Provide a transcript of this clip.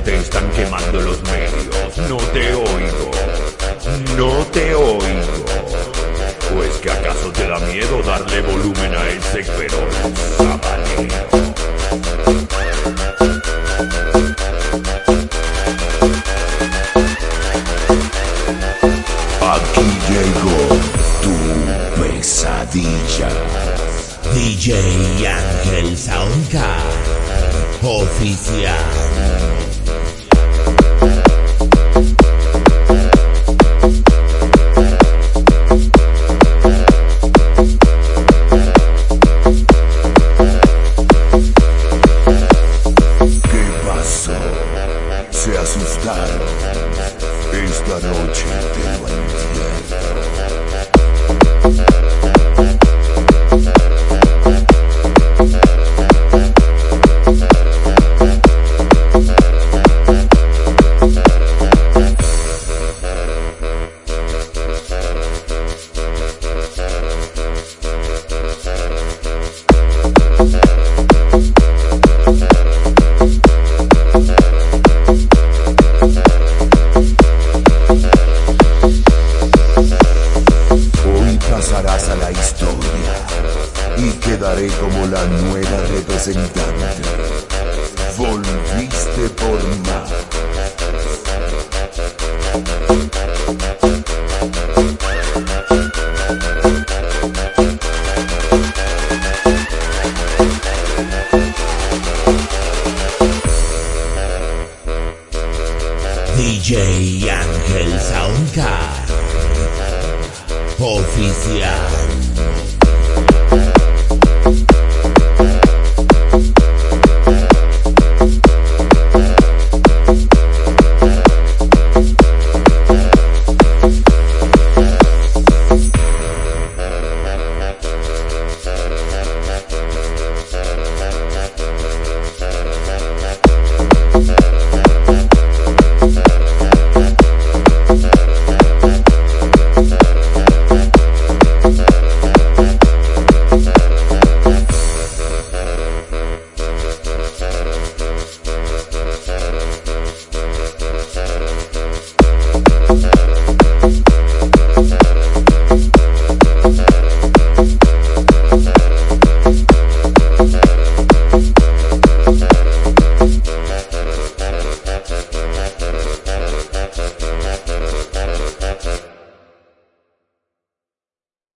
te están quemando los medios. No te oigo, no te oigo. ¿O es que acaso te da miedo darle volumen a ese feroz sabanero? Aquí llegó tu pesadilla. DJ Ángel Soundcard oficial. Se asustaron. Esta noche te lo entierro. Pasarás a la historia y quedaré como la nueva representante. Volviste por más. DJ Ángel Soundcard oficial.